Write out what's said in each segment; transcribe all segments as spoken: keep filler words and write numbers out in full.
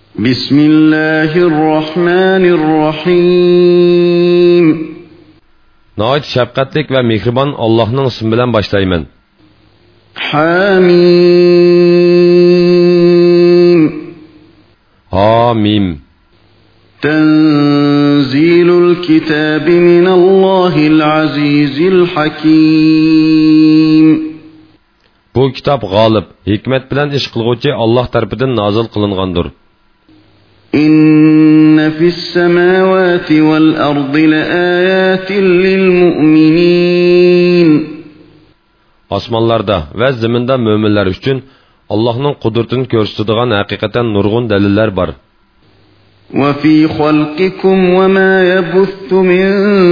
Bismillahirrahmanirrahim. Nəhayət şəfqətlik və mehriban Allah'ın ismi bilan başlayman. Hamim. Hamim. Tenzilul kitabi minallahil azizil hakim. Bu kitap g'olib, hikmet bilan ish qilguvchi Allah tarafidan nozil qilingandir. İnne fis semawati vel ardi laayatin lil mu'minin. Osmonlarda va zaminda mo'minlar uchun Allohning qudratini ko'rsatadigan haqiqatan nurg'un dalillar bor. Ve fi xalqikum ve ma yabuthu min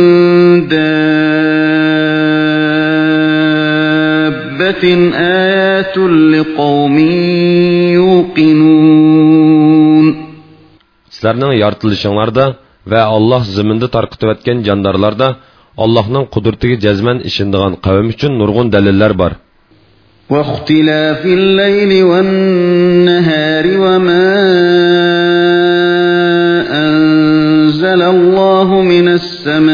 dabbatin ayatun liqawmin yuqinun. Sizlarning yaratılışыңlarda va Alloh zaminda tarqitib etgan jandarlarda Allohning qudratiga jazman ishonadigan qavm uchun nurg'un dalillar bor. Va ixtilafil layli wan nahari wa ma anzalallahu minas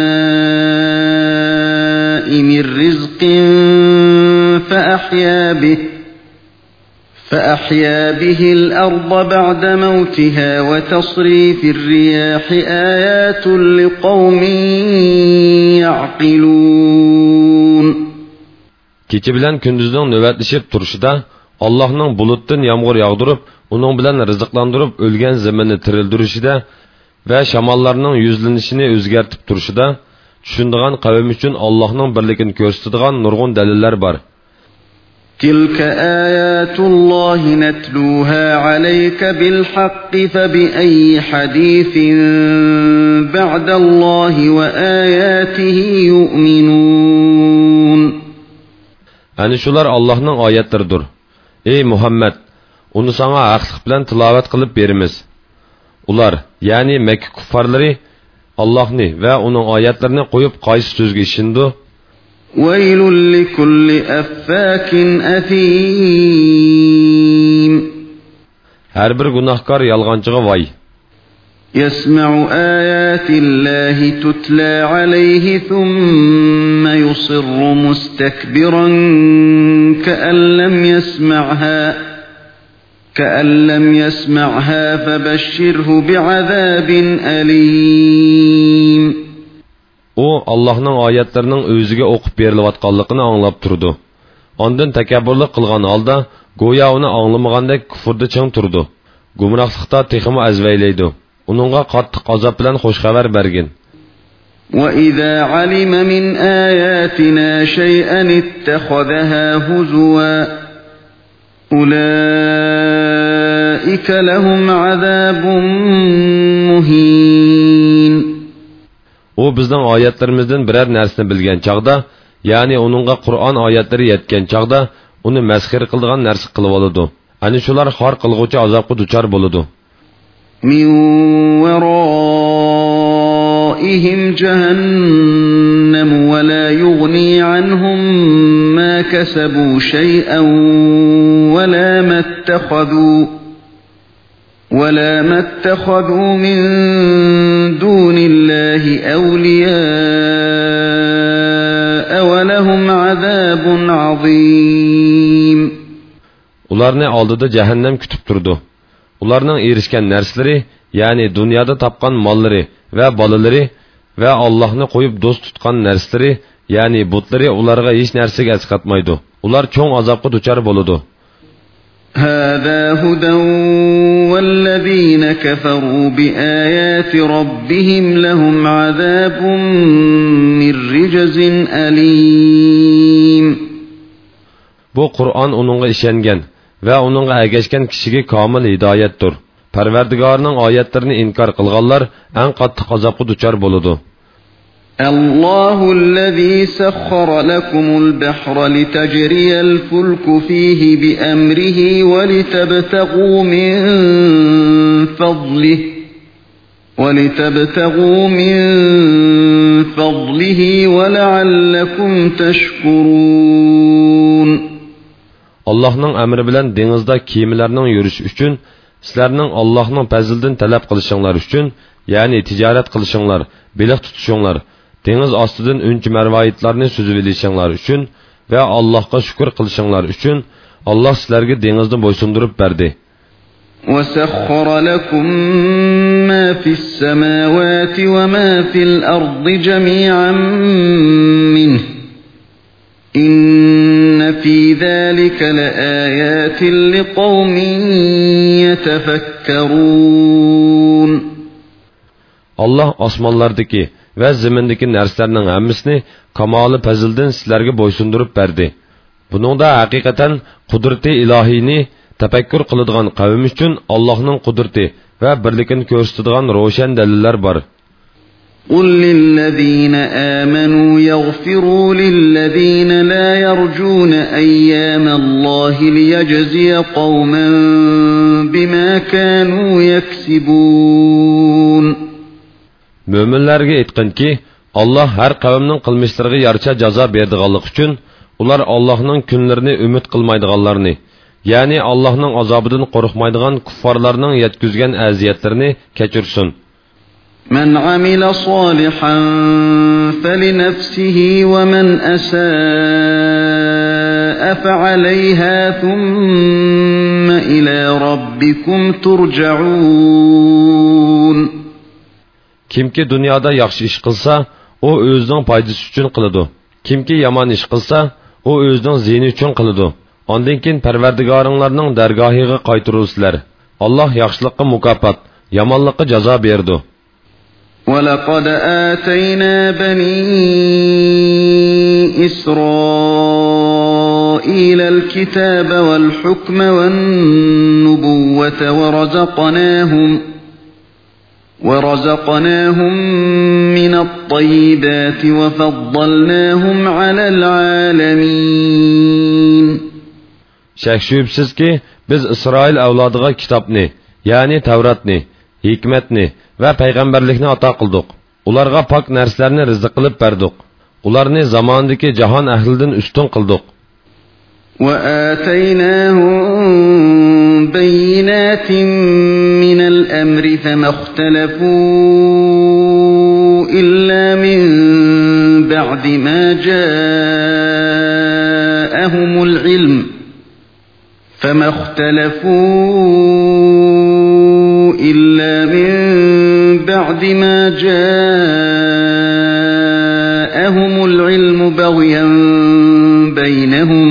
samaa'i min rizqin fa ahya bihi فأحيا به الأرض بعد موتها وتصريف الرياح آيات لقوم يعقلون. Kecha bilan kunduzning navbatlashib turishida Allohning bulutdan yomg'ir yog'dirib, uning bilan rizqlantirib o'lgan zaminni tirildirishida va shamollarning yuzlanishini o'zgartib turishida tushundigan qavm uchun Allohning birligini ko'rsatadigan nurg'un dalillar bor. تلك آيات الله نتلوها عليك بالحق فبأي حديث بعد الله وآياته يؤمنون. Ani şular Allah'ın ayetleridir. Ey Muhammed, onu sana haqlıq bilan tilavet qilib berimiz. Ular, yani Mekke kuffarları Allah'ni ve onun ayetlerini koyup qaysi sözge işindi? وَيْلٌ لِكُلِّ أَفَّاكٍ أَثِيمٍ. Her bir günahkar yalgancıga vay. يَسْمَعُ آيَاتِ اللَّهِ تُتْلَى عَلَيْهِ ثُمَّ يُصِرُّ مُسْتَكْبِرًا كَأَن لَّمْ يَسْمَعْهَا كَأَن لَّمْ يَسْمَعْهَا فَبَشِّرْهُ بِعَذَابٍ أَلِيمٍ. O Allah'ın ayetlerinin özüge okup berilayotganligini anlap turdu. Ondan takabburlik qilgan holda go'yo uni anglamagandek kufrda ching turdi. Gumrohlikda texmi azvaylaydi. Uningga qattiq azob bilan xush xabar bergin. وَإِذَا عَلِمَ مِنْ آيَاتِنَا شَيْئًا اتَّخَذَهَا هُزُوًا أُولَئِكَ لَهُمْ عَذَابٌ مُهِينٌ. O bizning oyatlarimizdan biror narsani bilgan chaqda, ya'ni uningga Qur'on oyatlari yetgan chaqda, uni masxir qiladigan narsa qilib oladi. Ani shular xor qilguvchi azobga duchor bo'ladi. Min waraihim jahannam wa la yughni anhum ma kasabu shay'an wa la mattakhadhu ولا ما اتخذوا من دون الله أولياء ولهم عذاب عظيم. Ularni oldida jahannam kutib turdi. Ularning erishgan narsalari, ya'ni dunyoda topgan mollari va bolalari va Allohni qo'yib do'st tutgan narsalari, ya'ni butlari ularga hech narsaga asqatmaydi. Ular cho'ng azobga duchor bo'ladi. هذا هدى والذين كفروا بآيات ربهم لهم عذاب من رجز أليم. Bu Qur'on onunğa işengen ve onunğa ergeşken kişiге kamil hidayettir. Parvardigarning oyatlarini inkar qilganlar en qattiq azobga duchor bo'ladi. الله الذي سخر لكم البحر لتجري الفلك فيه بأمره ولتبتغوا من فضله ولتبتغوا من فضله ولعلكم تشكرون. Allah'ın emri bilen denizde kemilerinin yürüyüş üçün sizlarning Allohning fazlidan talab qilishinglar uchun, ya'ni tijorat qilishinglar, beliq tutishinglar, dengiz ostidan unchi marvoyitlarni suzib olishinglar uchun va Allohga shukr qilishinglar uchun Alloh sizlarga dengizni bo'ysundirib berdi. وَسَخَّرَ لَكُم مَّا فِي السَّمَاوَاتِ وَمَا فِي الْأَرْضِ جَمِيعًا مِّنْهُ إِنَّ فِي ذَلِكَ لَآيَاتٍ لِقَوْمٍ يَتَفَكَّرُونَ. Allah osmonlardagi va zimindagi narsalarning hammasini kamoli fazildan sizlarga bo'ysundirib berdi. Buningda haqiqatan qudrati ilohiyni tafakkur qiladigan qavm uchun Allohning qudrati va birligini ko'rsatadigan ro'shan dalillar bor. قُل لِّلَّذِينَ آمَنُوا يَغْفِرُوا لِلَّذِينَ لَا يَرْجُونَ أَيَّامَ اللَّهِ لِيَجْزِيَ قَوْمًا بِمَا كَانُوا يَكْسِبُونَ. Müminlerge etkin ki, Allah her kavimnin kılmışlarına yarıça caza berdiğanlık için, ular Allah'ın günlerini ümit kılmaydıganlarını, yani Allah'ın azabından korkmaydıgan kuffarlarının yetküzgen eziyetlerini keçirsin. Men amila salihan felinefsihi ve men esâ'a fe'aleyhâ thumme ilâ rabbikum turca'ûn. Kimki dünyada yaxşı iş qilsa, o özünün paydası üçün qılıdı. Kimki yaman iş qilsa, o özünün ziyni üçün qılıdı. Ondan keyin Parvardigarınlarning dargohiga qaytirulsizlar. Allah yaxshilikqa mukofot, yomonlikqa jazo berdi. وَلَقَدْ آتَيْنَا بَنِي إِسْرَائِيلَ الْكِتَابَ وَالْحُكْمَ وَالنُّبُوَّةَ وَرَزَقْنَاهُمْ وَرَزَقْنَاهُمْ مِنَ الطَّيِّبَاتِ وَفَضَّلْنَاهُمْ عَلَى الْعَالَمِينَ. Şək şübhsiz ki, biz İsrail avladığa kitabni, yani Tevratni, hikmetni ve peygamberlikni ata qıldık. Ularga pak nərslərini rizq qılıb berdik. Ularni zamandaki cahan əhlidin üstün qıldık. وَآتَيْنَاهُمْ بَيِّنَاتٍ مِّنَ الْأَمْرِ فَمَا اخْتَلَفُوا إِلَّا مِن بَعْدِ مَا جَاءَهُمُ الْعِلْمُ فَمَا اخْتَلَفُوا إِلَّا مِن بَعْدِ مَا جَاءَهُمُ الْعِلْمُ بَغْيًا بَيْنَهُمْ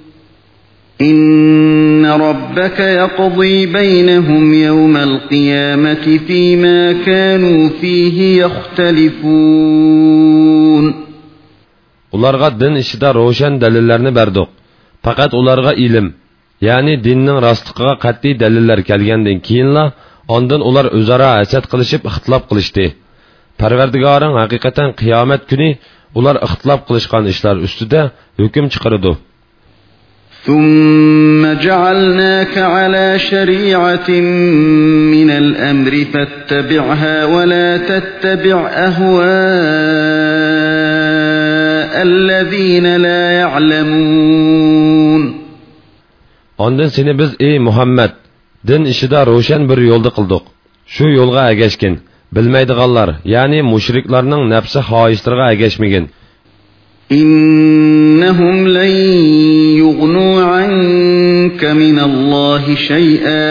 إِنَّ رَبَّكَ يَقْضِي بَيْنَهُمْ يَوْمَ الْقِيَامَةِ فِيمَا كَانُوا فِيهِ يَخْتَلِفُونَ. Ularga din işida roşan dalillarni berdik. Fakat ularga ilim, yani dinning rostligiga qat'iy dalillar kelgandan keyinla ondan ular o'zaro hasad qilishib ixtilof qilishdi. Parvardigoring haqiqatan qiyomat kuni ular ixtilof qilishgan ishlar ustida hukm chiqaradi. ثُمَّ جَعَلْنَاكَ عَلَى شَرِيعَةٍ مِّنَ الْأَمْرِ فَاتَّبِعْهَا وَلَا تَتَّبِعْ أَهْوَاءَ الَّذِينَ لَا يَعْلَمُونَ. Ondan seni biz ey Muhammed din işida roşan bir yolda qıldık. Şu yolga ergeşkin, bilmeydiganlar, yani müşriklarning nafsi xohishlariga ergeşmegin. إِنَّهُمْ لَن يُغْنُوا عَنكَ مِنَ اللَّهِ شَيْئًا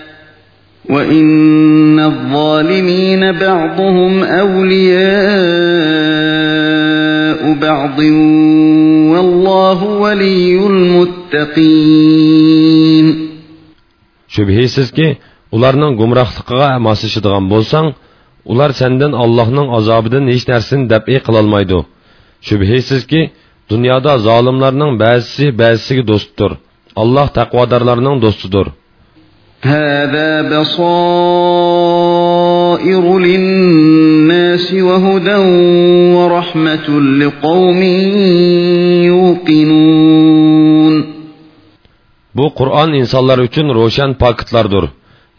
وَإِنَّ الظَّالِمِينَ بَعْضُهُمْ أَوْلِيَاءُ بَعْضٍ وَاللَّهُ وَلِيُّ الْمُتَّقِينَ. Şübhisiz ki, ularning gumrohligiga moslashidigan bo'lsang, ular sendan Allohning azobidan hech narsani dab'i qila olmaydi. Şübhisiz ki, dünyada zalimlarning ba'zisi ba'zisiga do'stdir. Allah taqvodorlarning do'stidir. هَذَا بَصَائِرُ لِلنَّاسِ وَهُدًى وَرَحْمَةٌ لِقَوْمٍ يُوقِنُونَ. Bu Kur'an insanlar üçün roşan paketlardır,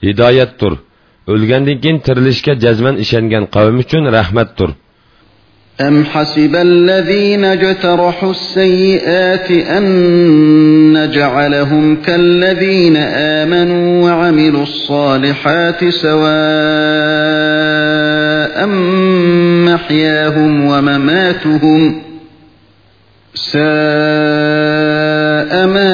hidayettir. Ölgəndən keyin tirilishga jazman ishongan qavm üçün rahmatdir. أم حسب الذين اجترحوا السيئات أن نجعلهم كالذين آمنوا وعملوا الصالحات سواء محياهم ومماتهم ساء ما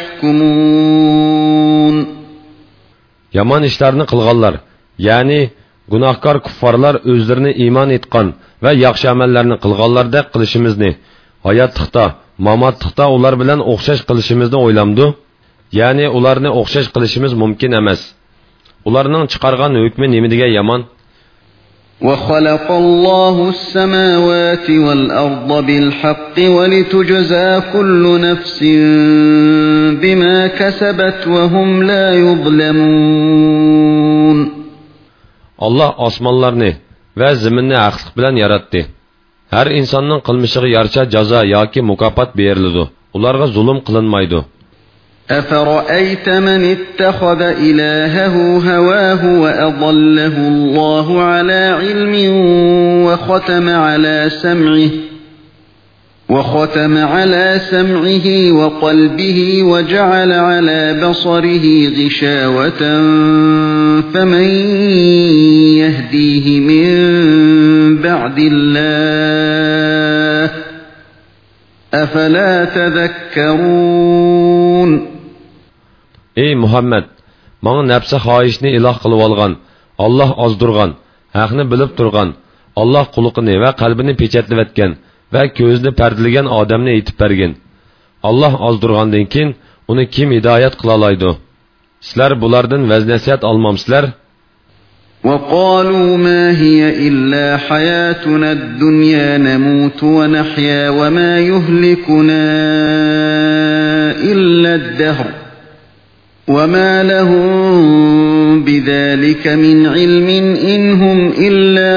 يحكمون. Yaman işlerini kılganlar, yani günahkar kuffarlar özlerini iman etkan ve yaxşı amellerini kılganlardek kılışımızını, hayatlıkta, mamatlıkta ular bilen okşaş kılışımızını oylamdı. Yani ularını okşaş kılışımız mümkün emez. Ularının çıkargan hükmü nemidige yaman? وَخَلَقَ اللّٰهُ السَّمَاوَاتِ وَالْأَرْضَ بِالْحَقِّ وَلِتُجْزَى كُلُّ نَفْسٍ بِمَا كَسَبَتْ وَهُمْ لَا يُظْلَمُونَ. Allah osmonlarni ve ziminni haqliq bilan yaratdi. Her insanın qilmishiga yarasha jazo yoki mukofot beriladi. Ularga zulm qilinmaydi. أَفَرَأَيْتَ مَنِ اتَّخَذَ إِلَٰهَهُ هَوَاهُ وَأَضَلَّهُ اللَّهُ عَلَىٰ عِلْمٍ وَخَتَمَ عَلَىٰ سَمْعِهِ وَخَتَمَ عَلَىٰ سَمْعِهِ وَقَلْبِهِ وَجَعَلَ عَلَىٰ بَصَرِهِ غِشَاوَةً فَمَن يَهْدِيهِ مِن بَعْدِ اللَّهِ أَفَلَا تَذَكَّرُونَ. Ey Muhammed, bana nefsi xahişini ilah qılıp algan, Allah azdurgan, haqni bilib turgan, Allah quluqini ve qalbini peçetlib etken ve gözünü perdiligen adamni aytib bergen. Allah azdurgandan keyin uni kim hidayet qılalaydı? Sizler bulardan vaz-nasihat almamsizlar? وَقَالُوا مَا هِيَ إِلَّا حَيَاتُنَا الدُّنْيَا نَمُوتُ وَنَحْيَا وَمَا يُهْلِكُنَا إِلَّا الدَّهْرُ وَمَا لَهُم بِذَلِكَ مِنْ عِلْمٍ إِنْ هُمْ إِلَّا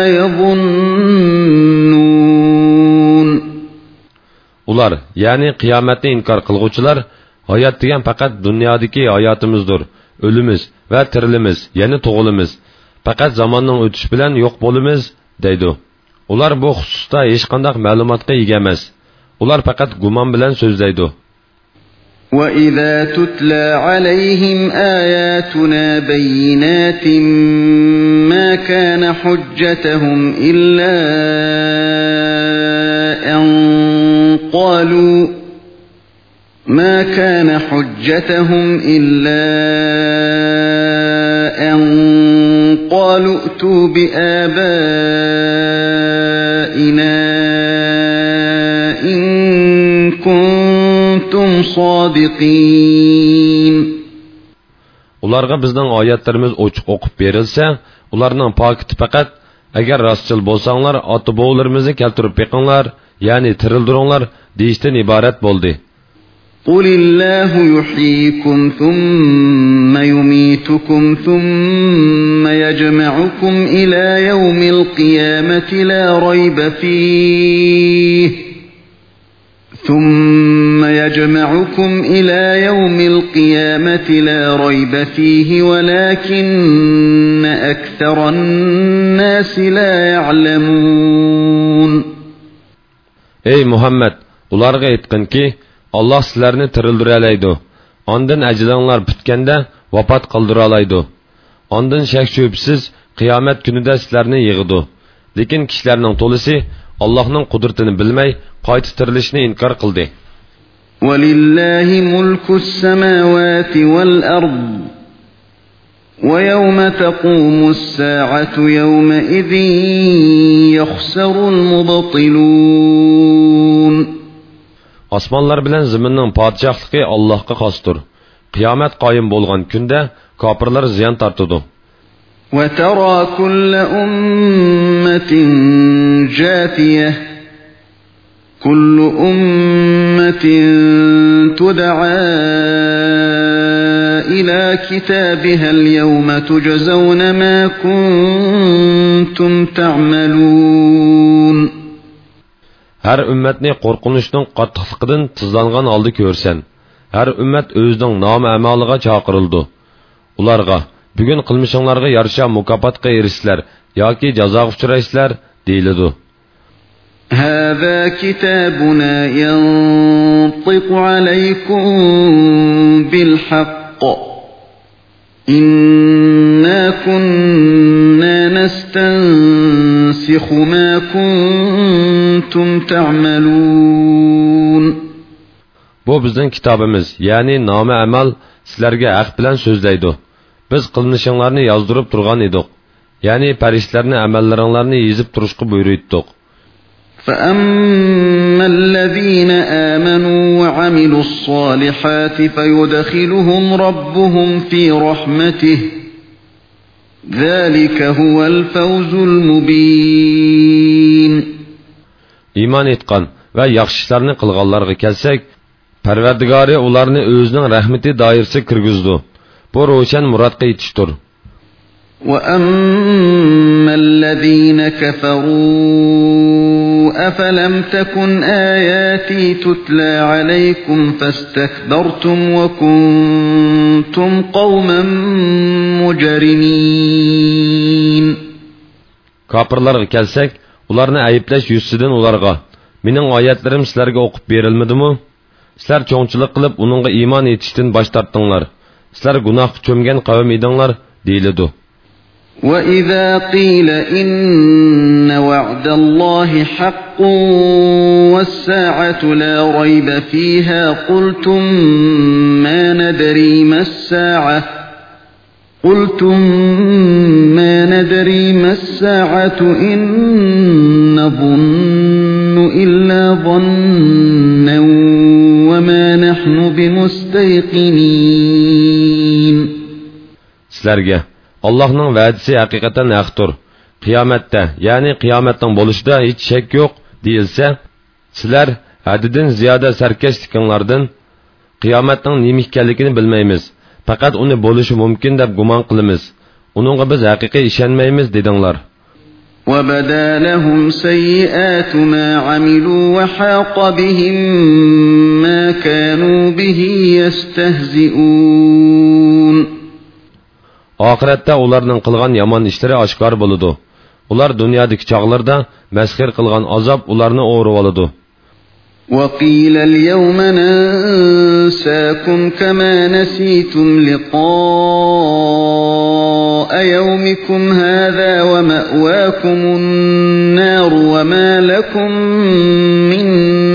يَظُنُّونَ. Ular, yani kıyametni inkar kılgıçılar, hayat degen fakat dünyadaki hayatımızdır, ölümüz ve tirilimiz, yani toğulumuz. Fakat zamanның ötüş bilen yok bolumuz, deydi. Ular bu hususta hiç qandaq ma'lumotga ega emas. Ular fakat guman bilen sözleydi. وَإِذَا تُتْلَى عَلَيْهِمْ آيَاتُنَا بَيِّنَاتٍ مَا كَانَ حُجَّتَهُمْ إِلَّا أَن قَالُوا مَا كَانَ حُجَّتَهُمْ إِلَّا أَن قَالُوا ائْتُوا بِآبَائِنَا إِن كُنتُمْ صَادِقِينَ. Ularga bizning oyatlarimiz ochiq o'qib berilsa, ularning pokiti faqat agar rostchil bo'lsanglar, ota-bobolarimizni keltirib beqinglar, ya'ni tirildiringlar deyishdan iborat bo'ldi. قُلِ اللَّهُ يُحْيِيكُمْ ثُمَّ يُمِيتُكُمْ ثُمَّ يَجْمَعُكُمْ إِلَى يَوْمِ الْقِيَامَةِ لَا رَيْبَ فِيهِ ثُمَّ يَجْمَعُكُمْ إِلَى يَوْمِ الْقِيَامَةِ لَا رَيْبَ فِيهِ وَلَكِنَّ أَكْثَرَ النَّاسِ لَا يَعْلَمُونَ. Ey Muhammed, ularga aytqin ki, Allah sizlarni tirildirəlaydı. Ondan əcələnlər bitkəndə vafat qıldırəlaydı. Ondan şək şübhəsiz qiyamet günüdə sizlarni yığıdı. Lekin kişilərinin tolisi Allah'ın qudretini bilməy, qayta tirilişini inkar qıldı. وَلِلَّهِ مُلْكُ السَّمَاوَاتِ وَالْأَرْضِ وَيَوْمَ تَقُومُ السَّاعَةُ يَوْمَئِذٍ يَخْسَرُ الْمُبْطِلُونَ. Osmonlar bilan zaminning podshohligi Allohga xosdir. Qiyomat qoyim bo'lgan kunda kofirlar ziyon tortadi. وَتَرَى كُلَّ أُمَّةٍ جَاثِيَةً كُلُّ أُمَّةٍ تُدْعَى إِلَى كِتَابِهَا الْيَوْمَ تُجْزَوْنَ مَا كُنتُمْ تَعْمَلُونَ. Her ümmetni qorqunuşning qattiqligidan tizlangan holda ko'rsan. Her ümmet o'zining nomi amaliga chaqirildi. Ularga bugun qilmishinglarga yarasha mukofotga erishsizlar yoki jazoga uchraysizlar deyiladi. هذا كتابنا ينطق عليكم بالحق إنا كنا نستنسخ ما كنتم تعملون. Bu bizning kitobimiz, ya'ni nomi amal sizlarga haq bilan so'zlaydi. Biz qilmishinglarni yozdirib turgan edik. Ya'ni farishtalarni amallaringlarni yozib turishga buyurdik. فَأَمَّا الَّذِينَ آمَنُوا وَعَمِلُوا الصَّالِحَاتِ فَيُدْخِلُهُمْ رَبُّهُمْ فِي رَحْمَتِهِ ذَلِكَ هُوَ الْفَوْزُ الْمُبِينُ. İman etqan və yaxşı işlərni qılğanlarga kelsak, Parvardigori ularni o'zining rahmati doirasiga kirgizdi. Bu ro'shan murodga yetishdir. وَأَمَّا الَّذِينَ كَفَرُوا أَفَلَمْ تَكُنْ آيَاتِي تُتْلَى عَلَيْكُمْ فَاسْتَكْبَرْتُمْ وَكُنْتُمْ قَوْمًا مُجْرِمِينَ. Kafirlarga kelsak, ularni ayıplash yuzidan ularga, mening oyatlarim sizlarga o'qib berilmadimi? Sizlar cho'ngchilik qilib, uningga iymon etishdan bosh tortdinglar. Sizlar gunohga cho'mgan qavm edinglar, deyiladi. وَإِذَا قِيلَ إِنَّ وَعْدَ اللَّهِ حَقٌّ وَالسَّاعَةُ لَا رَيْبَ فِيهَا قُلْتُمْ مَا نَدْرِي مَا السَّاعَةُ قُلْتُمْ مَا نَدْرِي مَا السَّاعَةُ إِن نَّظُنُّ إِلَّا ظَنًّا وَمَا نَحْنُ بِمُسْتَيْقِنِينَ. Sizlarga Allah'ның vədisi həqiqətən haqdır. Qiyamətdə, yəni qiyamətin bo'lishida heç şək yo'q deyilsə, sizlər həddidən ziyoda sarkashliklardan qiyomatning nima ekanligini bilmaymiz. Faqat uni bo'lishi mumkin deb gumon qilamiz. Uningga biz haqiqiy ishonmaymiz dedinglar. وَبَدَا لَهُمْ سَيِّئَاتُ مَا عَمِلُوا وَحَاقَ بِهِم مَّا كَانُوا بِهِ يَسْتَهْزِئُونَ. Oxiratda ularning qilgan yomon ishlari oshkor bo'ladi. Ular dunyodagi chog'larda masxir qilgan azob ularni o'rib oladi. وَقِيلَ الْيَوْمَ نَنسَاكُمْ كَمَا نَسِيتُمْ لِقَاءَ يَوْمِكُمْ هَذَا وَمَأْوَاكُمُ النَّارُ وَمَا لَكُمْ مِنْ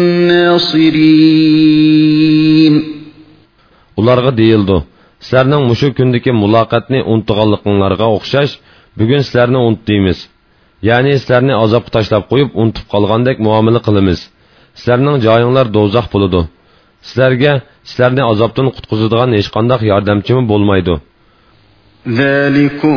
نَاصِرِينَ. Ularga deyildi: Sizlarning mushu kundagi muloqotni unutganliklaringizga o'xshash, bugun sizlarni unutdimiz. Ya'ni sizlarni azobga tashlab qo'yib, unutib qolgandek muomala qilamiz. Sizlarning joyinglar do'zax bo'ladi. Sizlarga sizlarni azobdan qutqizadigan hech qanday yordamchimi bo'lmaydi. ذَلِكُمْ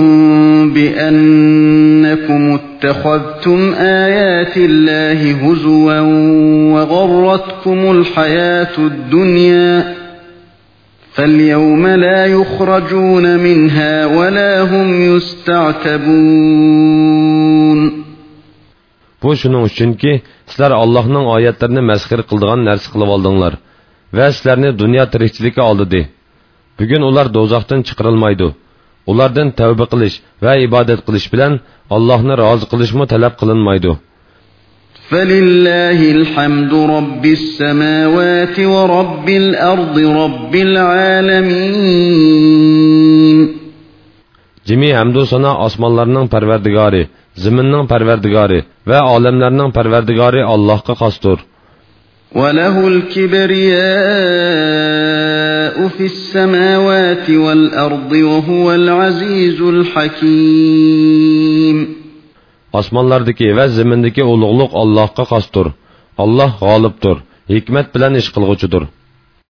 بِأَنَّكُمُ اتَّخَذْتُمْ آيَاتِ اللَّهِ هُزُوًا وَغَرَّتْكُمُ الْحَيَاةُ الدُّنْيَا فَالْيَوْمَ لَا يُخْرَجُونَ مِنْهَا وَلَا هُمْ يُسْتَعْتَبُونَ. Bu şunun üçünki, sizler Allah'ın ayetlerini mezhir kıldığan nersi kılıp aldыңlar ve sizlerini dünya tirikçiliki aldı de. Bugün ular dozaqdan çıkarılmaydı. Ulardan tövbe kılış ve ibadet kılış bilen Allah'ını razı kılış mı talep kılınmaydı. فَلِلَّهِ الْحَمْدُ رَبِّ السَّمَاوَاتِ وَرَبِّ الْأَرْضِ رَبِّ الْعَالَمِينَ. Cimi hamdu sana asmanlarının perverdigari, ziminning parvardigori va olamlarning parvardigori Allohga xosdir. وَلَهُ الْكِبْرِيَاءُ فِي السَّمَاوَاتِ وَالْأَرْضِ وَهُوَ الْعَزِيزُ الْحَكِيمُ. Osmonlardagi va zimindagi ulug'liq Allohga xosdir. Alloh g'olibdir, hikmat bilan ish qilg'uchidir.